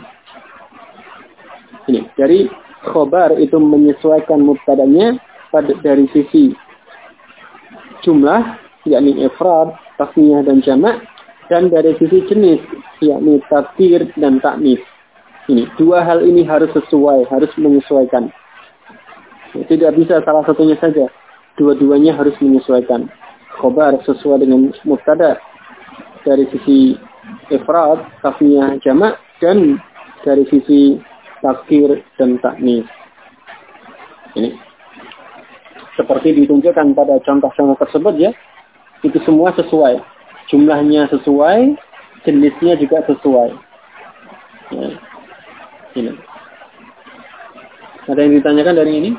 Ini dari khabar itu menyesuaikan mubtada'nya dari sisi jumlah, yakni ifrad, tasniyah dan jamak, Dan dari sisi jenis, yakni tadzkir dan ta'nis. Ini dua hal ini harus sesuai, harus menyesuaikan. Tidak bisa salah satunya saja. Dua-duanya harus menyesuaikan. Khobar sesuai dengan mubtada dari sisi ifrad, tasniyah, jamak, dan dari sisi tadzkir dan ta'nis. Ini seperti ditunjukkan pada contoh-contoh tersebut ya. Itu semua sesuai. Jumlahnya sesuai, jenisnya juga sesuai. Ya. Ini. Ada yang ditanyakan dari ini?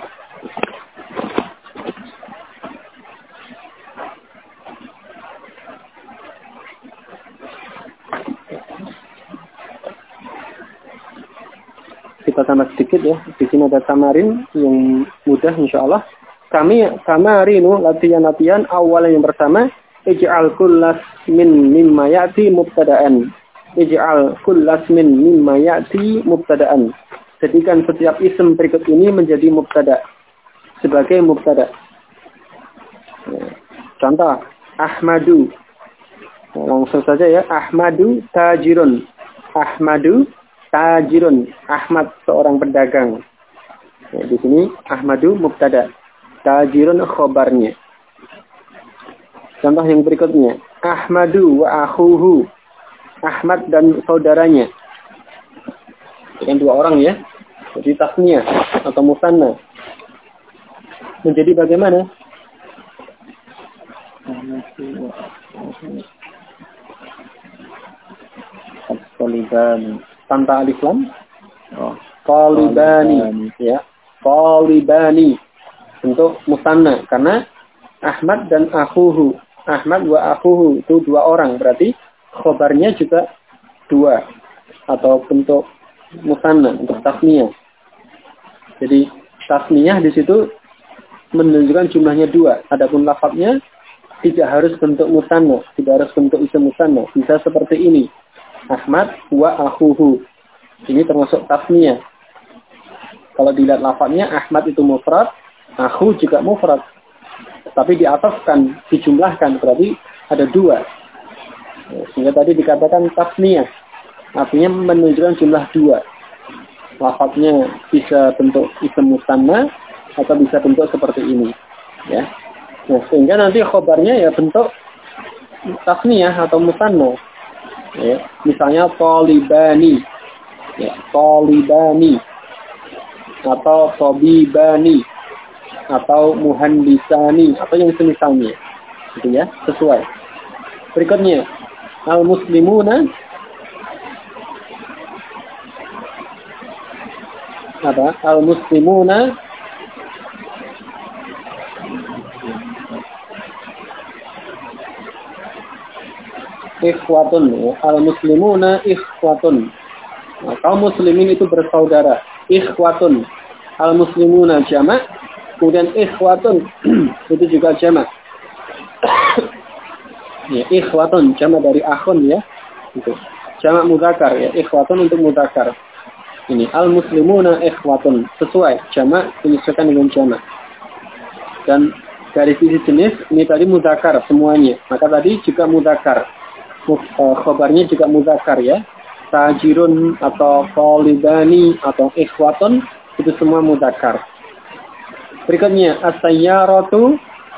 Kita tambah sedikit ya. Di sini ada tamarin yang mudah insya Allah. Tamarinu latihan-latihan awal yang pertama. Ij'al kullas min mimma ya'ti mubtada'an. Ij'al kullas min mimma ya'ti mubtada'an. Jadikan setiap isim berikut ini menjadi mubtada. Sebagai mubtada. Contoh. Ahmadu. Langsung saja ya. Ahmadu tajirun. Ahmadu tajirun. Ahmad seorang pedagang. Di sini Ahmadu mubtada. Tajirun khobarnya. Contoh yang berikutnya. Ahmadu wa akhuhu. Ahmad dan saudaranya. Ini dua orang ya. Jadi tasniyah atau musanna. Menjadi bagaimana? Talibani. Tanpa alif lam? Talibani. Ya. Talibani. Untuk musanna. Karena Ahmad dan akhuhu. Ahmad wa akhuhu itu dua orang. Berarti khobarnya juga dua. Atau bentuk musanna untuk tasniyah. Jadi tasniyah di situ menunjukkan jumlahnya dua. Adapun lafadznya tidak harus bentuk musanna. Tidak harus bentuk isim musanna. Bisa seperti ini. Ahmad wa akhuhu. Ini termasuk tasniyah. Kalau dilihat lafadznya Ahmad itu mufrad. Akhu juga mufrad. Tapi diatafkan, dijumlahkan, berarti ada dua. Sehingga tadi dikatakan tasniyah. Artinya menunjukkan jumlah dua. Lafadznya bisa bentuk isim musanna atau bisa bentuk seperti ini. Ya. Nah, sehingga nanti khobarnya ya bentuk tasniyah atau musanna. Ya. Misalnya talibani. Ya, talibani. Atau tabibani. Atau muhandisani atau yang semisalnya, gitu ya, sesuai. Berikutnya, al-muslimuna apa? Al-muslimuna ikhwatun. Al-muslimuna ikhwatun. Nah, kaum muslimin itu bersaudara. Ikhwatun. Al-muslimuna jamak. Kemudian ikhwatun itu juga jamak. Ya, ikhwatun jamak dari akhun ya. Itu. Jamak mudzakkar ya. Ikhwatun untuk mudzakkar. Ini al-muslimuna ikhwatun sesuai jamak menyesuaikan dengan jamak. Dan dari sisi jenis ini tadi mudzakkar semuanya. Maka tadi juga mudzakkar. Khobarnya juga mudzakkar ya. Tajirun atau talibani atau ikhwatun itu semua mudzakkar. Berikutnya, as-sayyaratu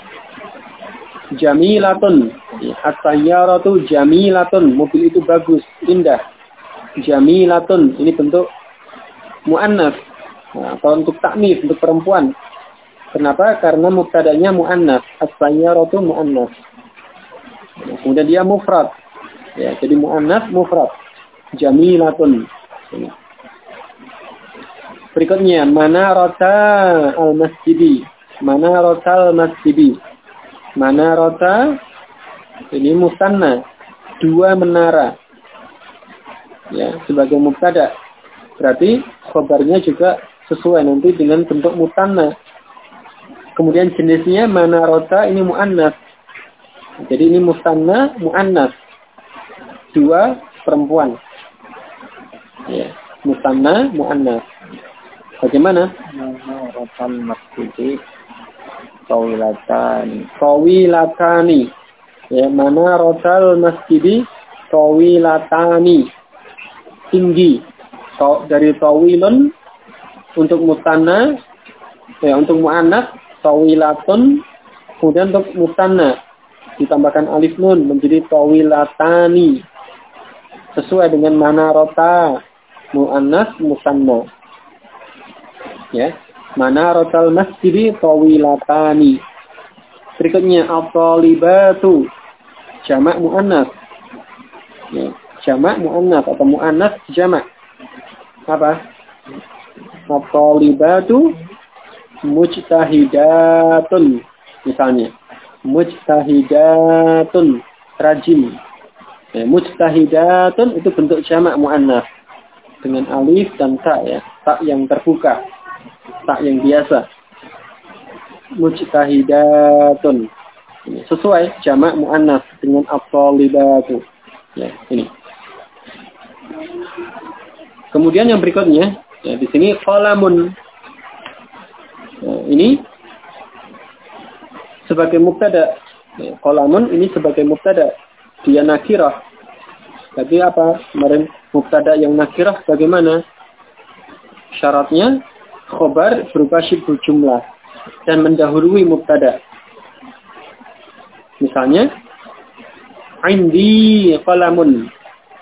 jamilatun. As-sayyaratu jamilatun. Mobil itu bagus, indah. Jamilatun. Ini bentuk mu'annas. Nah, atau untuk ta'nis, untuk perempuan. Kenapa? Karena mubtadanya mu'annas. As-sayyaratu mu'annas. Nah, kemudian dia mufrad. Ya, jadi mu'annas, mufrad. Jamilatun. Ini. Berikutnya, manarata al-masjidi. Manarata al-masjidi. Manarata, ini musanna. Dua menara. Ya, sebagai mubtada. Berarti khobarnya juga sesuai nanti dengan bentuk musanna. Kemudian jenisnya manarata ini mu'annas. Jadi ini musanna, mu'annas. Dua perempuan. Ya, musanna, mu'annas. Bagaimana? Manaratal masjidi tawilatani. Tawilatani. Ya, manaratal masjidi tawilatani, tinggi. Dari tawilun untuk mutanna, untuk mu'annas, tawilatun, kemudian untuk mutanna ditambahkan alif nun menjadi tawilatani. Sesuai dengan mana rota mu'annas mutanna. Ya, mana rotal masjidi tawilatani. Berikutnya at-talibatu, jamak mu'annas. Ya, jamak mu'annas atau mu'annas jamak. Apa? At-talibatu mujtahidatun, misalnya. Mujtahidatun, rajin. Ya, mujtahidatun itu bentuk jamak mu'annas dengan alif dan ta, ya. Ta yang terbuka, ta yang biasa. Mujtahidatun. Ini sesuai jamak mu'annas dengan at-talibatu. Ya, ini. Kemudian yang berikutnya, ya, di sini qalamun. Nah, ini sebagai mubtada. Ya, qalamun ini sebagai mubtada. Dia nakirah. Tapi apa? Kemarin mubtada yang nakirah bagaimana? Syaratnya khobar berupa syibhul jumlah dan mendahului mubtada. Misalnya, indi qalamun.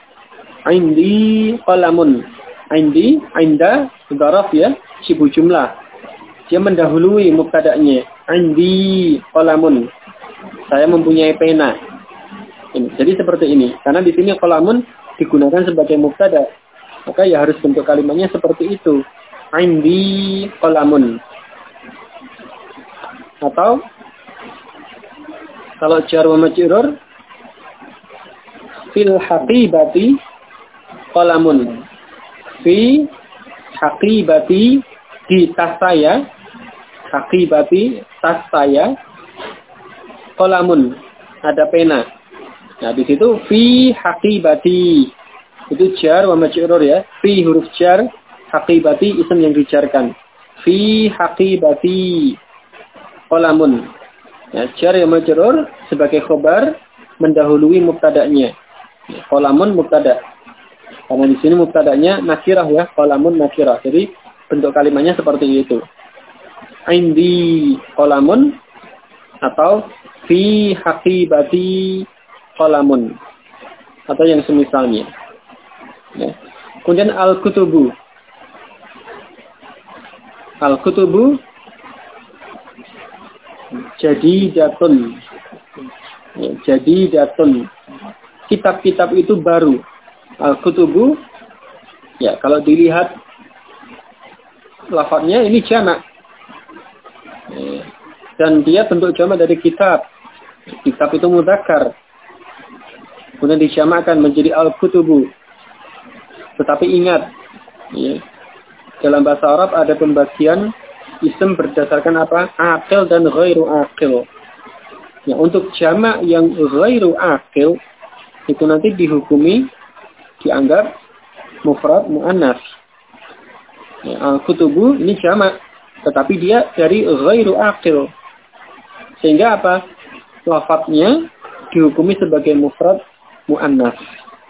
Indi qalamun. Indi, inda, dharaf, ya, syibhul jumlah. Dia mendahului mubtada'nya. Indi qalamun. Saya mempunyai pena. Ini. Jadi seperti ini. Karena di sini qalamun digunakan sebagai mubtada. Maka ya harus bentuk kalimatnya seperti itu. Indi qalamun. Atau kalau jar wa majrur fil haqibati qalamun. Fi haqibati, di tas saya, haqibati, tas saya, qalamun, ada pena. Nah, di situ fi haqibati itu jar wa majrur, ya. Fi huruf jar, haqibati isim yang dijarkan. Fi haqibati qalamun. Ya, jar wa majrur sebagai khobar mendahului mubtada'nya. Qalamun mubtada'. Karena di sini mubtada'nya nakirah, ya, qalamun nakirah. Jadi bentuk kalimatnya seperti itu. Indi qalamun atau fi haqibati qalamun atau yang semisalnya. Ya. Kemudian al-kutubu. Al-kutubu jadidatun. Ya, jadidatun. Kitab-kitab itu baru. Al-kutubu, ya, kalau dilihat lafadznya ini jamak. Dan dia bentuk jamak dari kitab. Kitab itu mudzakkar. Kemudian dijamakkan menjadi al-kutubu. Tetapi ingat, ya, dalam bahasa Arab ada pembagian isim berdasarkan apa? Aqil dan ghairu aqil. Ya, untuk jamak yang ghairu aqil itu nanti dihukumi dianggap mufrad muannas. Ya, al-kutubu ini jamak, tetapi dia dari ghairu aqil. Sehingga apa? Lafadznya dihukumi sebagai mufrad muannas.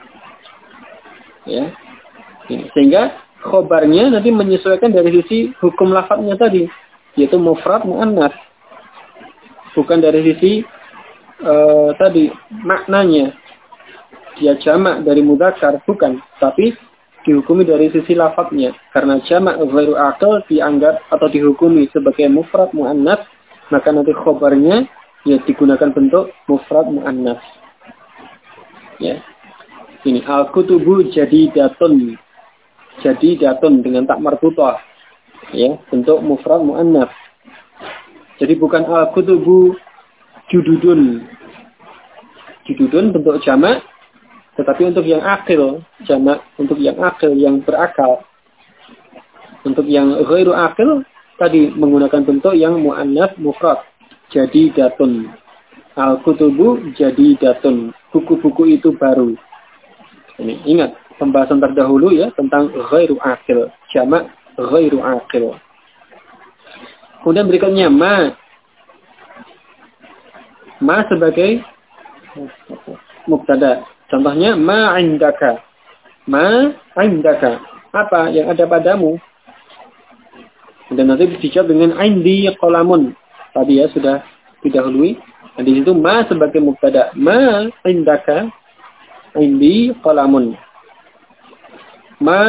Ya. Sehingga khobarnya nanti menyesuaikan dari sisi hukum lafadznya tadi, yaitu mufrad muannas. Bukan dari sisi tadi maknanya. Dia jamak dari mudzakkar, bukan, tapi dihukumi dari sisi lafadznya. Karena jamak ghairu aqil dianggap atau dihukumi sebagai mufrad muannas, maka nanti khobarnya ya digunakan bentuk mufrad muannas. Ya. Ini al-kutubu jadidatun. Jadidatun dengan tak marbuthah. Ya, bentuk mufrad muannas. Jadi bukan al-kutubu jududun. Jududun bentuk jamak, tetapi untuk yang akil, jamak untuk yang akil, yang berakal. Untuk yang ghairu akil, tadi menggunakan bentuk yang mu'annas mufrad. Jadidatun. Al-kutubu jadidatun. Buku-buku itu baru. Ini ingat, pembahasan terdahulu, ya, tentang ghairu akil. Jamak ghairu akil. Kemudian berikutnya, ma. Ma sebagai mubtada. Contohnya ma indaka. Ma indaka. Apa yang ada padamu? Dan nanti dijawab dengan indi qalamun. Tadi ya sudah didahului. Nah, di situ ma sebagai mubtada. Ma indaka indi qalamun. Ma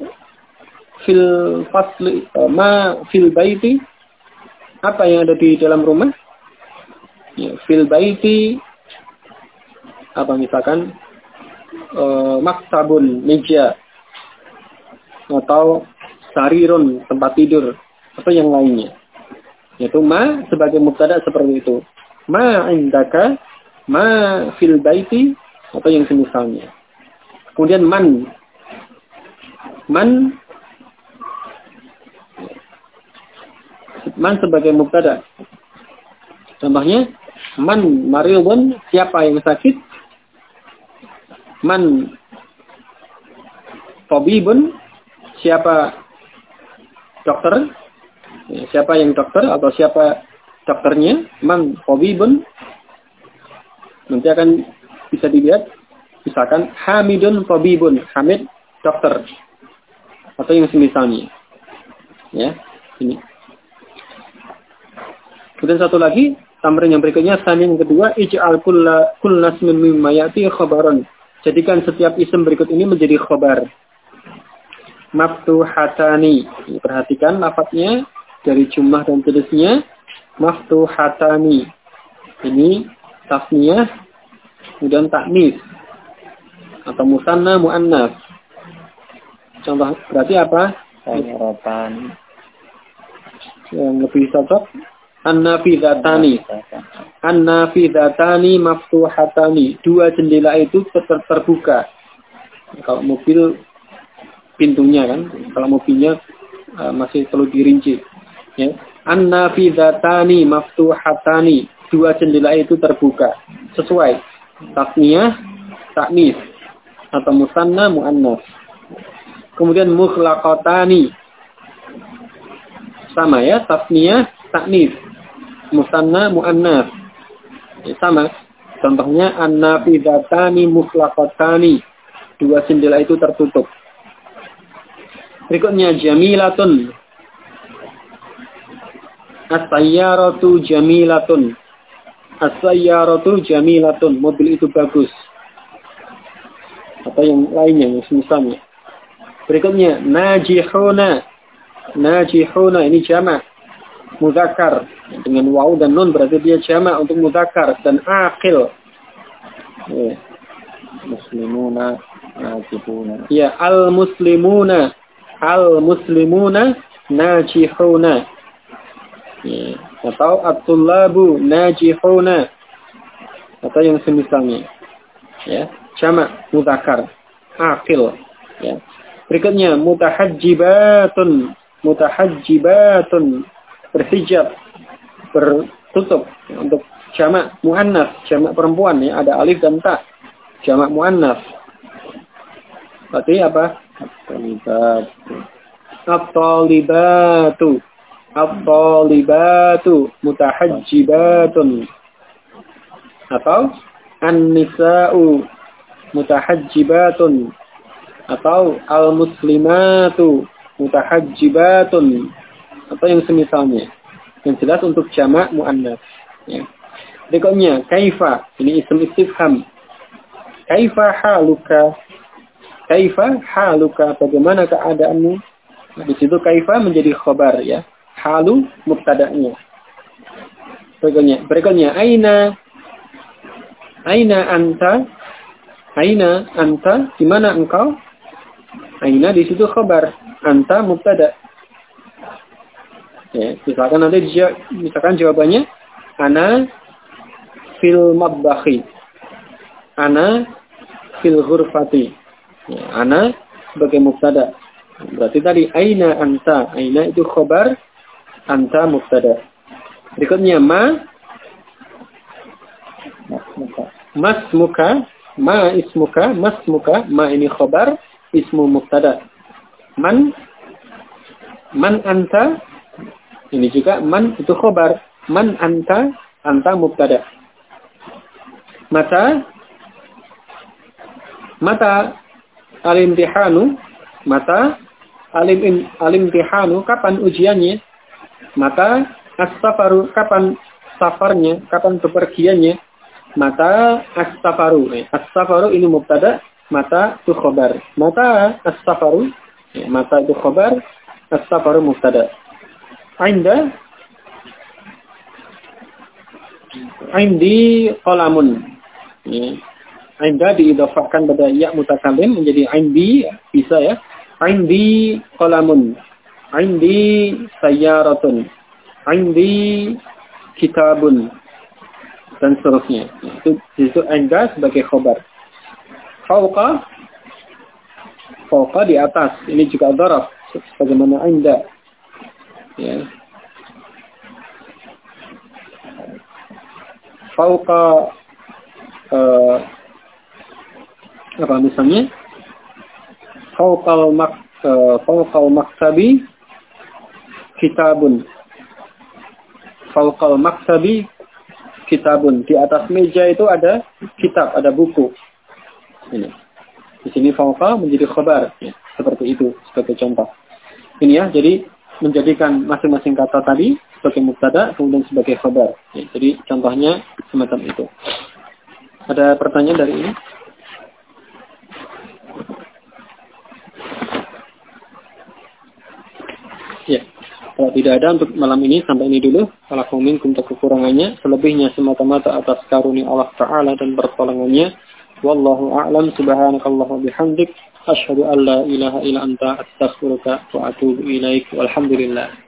fil fasli ma fil baiti. Apa yang ada di dalam rumah? Ya, fil baiti apa misalkan maktabun, meja, atau sarirun, tempat tidur, atau yang lainnya. Yaitu ma sebagai mubtada seperti itu. Ma indaka, ma fil baiti, atau yang semisalnya. Kemudian man sebagai mubtada. Contohnya, man maridun, siapa yang sakit? Man tabibun, siapa dokter? Siapa yang dokter atau siapa dokternya? Man tabibun. Nanti akan bisa dilihat, misalkan hamidun tabibun, Hamid dokter, atau yang semisalnya. Ya, ini. Kemudian satu lagi, tamrin yang berikutnya, yang kedua, ij'al kullasmin mimma ya'ti khabaran. Jadikan setiap isim berikut ini menjadi khabar. Maftuhatani. Perhatikan lafadznya dari jumlah dan tulisnya. Maftuhatani. Ini tasniyah, kemudian taknis. Atau musanna muannas. Contoh berarti apa? Sayaratan. Yang lebih cocok. An-nafidatani. An-nafidatani maftuhatani. Dua jendela itu terbuka. Kalau mobil pintunya kan, kalau mobilnya masih perlu dirinci. Ya. An-nafidatani maftuhatani. Dua jendela itu terbuka. Sesuai. Tasniyah, taknis. Atau musanna muannas. Kemudian mukhlaqatani. Sama ya, tasniyah, taknis. Musanna muannas. Sama. Contohnya an-nafidatani mukhlaqatani. Dua jendela itu tertutup. Berikutnya jamilatun. As-sayyaratu jamilatun. As-sayyaratu jamilatun. Mobil itu bagus. Atau yang lainnya, yang semisalnya. Berikutnya najihuna. Najihuna ini jamak muzakkar dengan waw dan nun, berarti dia jamak untuk muzakkar dan aqil. Ya. Muslimuna najihuna. Ya, al-muslimuna. Al-muslimuna najihuna. Ya. Atau at-tullabu najihuna. Atau yang semisalnya. Ya, jamak muzakkar aqil. Ya. Berikutnya mutahajjibatun. Mutahajjibatun, berhijab, bertutup. Untuk jamak muannas, jamak perempuan ya, ada alif dan ta. Jamak muannas. Berarti apa? At-talibatu. At-talibatu mutahajjibatun. Atau an-nisa'u mutahajjibatun. Atau al-muslimatu mutahajjibatun, atau yang semisalnya. Yang jelas untuk jamak muannas. Ya. Berikutnya kaifa, ini isim istifham. Kaifa haluka? Kaifa haluka? Bagaimana keadaanmu? Nah, di situ kaifa menjadi khabar ya. Halu mubtada'nya. Berikutnya aina anta? Aina anta? Di mana engkau? Aina di situ khabar, anta mubtada. Ya, misalkan nanti misalkan jawabannya ana fil matbakhi. Ana fil ghurfati. Ya, ana sebagai mubtada. Berarti tadi aina anta. Aina itu khabar, anta mubtada. Berikutnya masmuka, ma ismuka, masmuka, ma ini khabar, ismu mubtada. Man anta, ini juga man itu khabar. Man anta, anta mubtada. Mata Mata alimtihanu, kapan ujiannya? Mata as-safaru, kapan safarnya, kapan bepergiannya? Mata as-safaru. As-safaru ini mubtada, mata itu khabar. Mata as-safaru, mata itu khabar, as-safaru mubtada. Indi qalamun. Inda diidhafahkan pada ya mutakallim menjadi indi, bisa ya. Indi qalamun. Indi sayyaratun. Indi kitabun. Dan seterusnya. Itu inda sebagai khabar. Fauqa di atas. Ini juga dharaf sebagaimana inda. Ya. Fauqa apa misalnya? Fauqal maktabi kitabun. Fauqal maktabi kitabun. Di atas meja itu ada kitab, ada buku. Ini. Di sini fauqa menjadi khabar, ya, seperti itu sebagai contoh. Ini ya, jadi menjadikan masing-masing kata tadi sebagai mubtada kemudian sebagai khabar. Ya, jadi contohnya semacam itu. Ada pertanyaan dari ini? Ya, kalau tidak ada untuk malam ini sampai ini dulu. Walakum minkum kekurangannya, selebihnya semata-mata atas karunia Allah Ta'ala dan pertolongannya. Wallahu a'lam. Subhanakallahumma bihamdik, asyhadu an la ilaha illa anta, astaghfiruka wa atubu ilaik. Walhamdulillah.